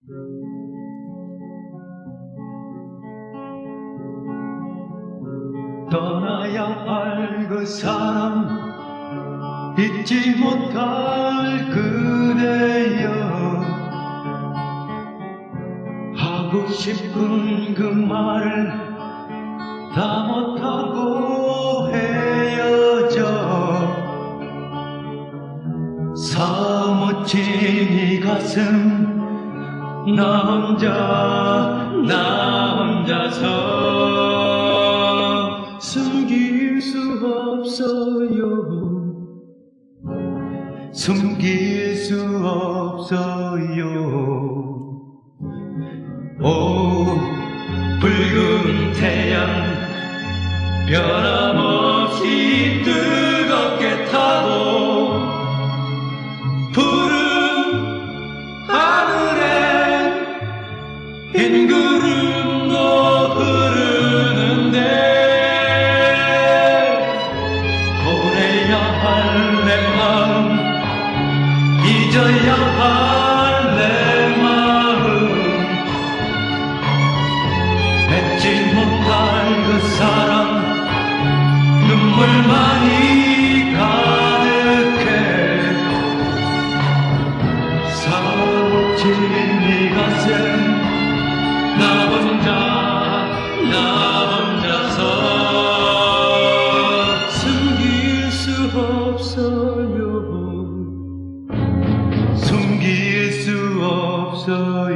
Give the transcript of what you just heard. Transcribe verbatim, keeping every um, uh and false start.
떠나야 할 그 사람, 잊지 못할 그대여, 하고 싶은 그 말을 다 못하고 헤어져. 사무친 이 가슴, 나 혼자 나 혼자서 숨길 수 없어요, 숨길 수 없어요. 오 붉은 태양, 변함없이 뜨겁게 타고 푸른 하늘에 흰 구름도 흐르는데, 보내야 할 내 마음, 잊어야 할 내 마음, 맺지 못할 그 사람, 눈물만이 가득해. 사무친 이 가슴, 나 혼자 나 혼자서 숨길 수 없어요, 숨길 수 없어요.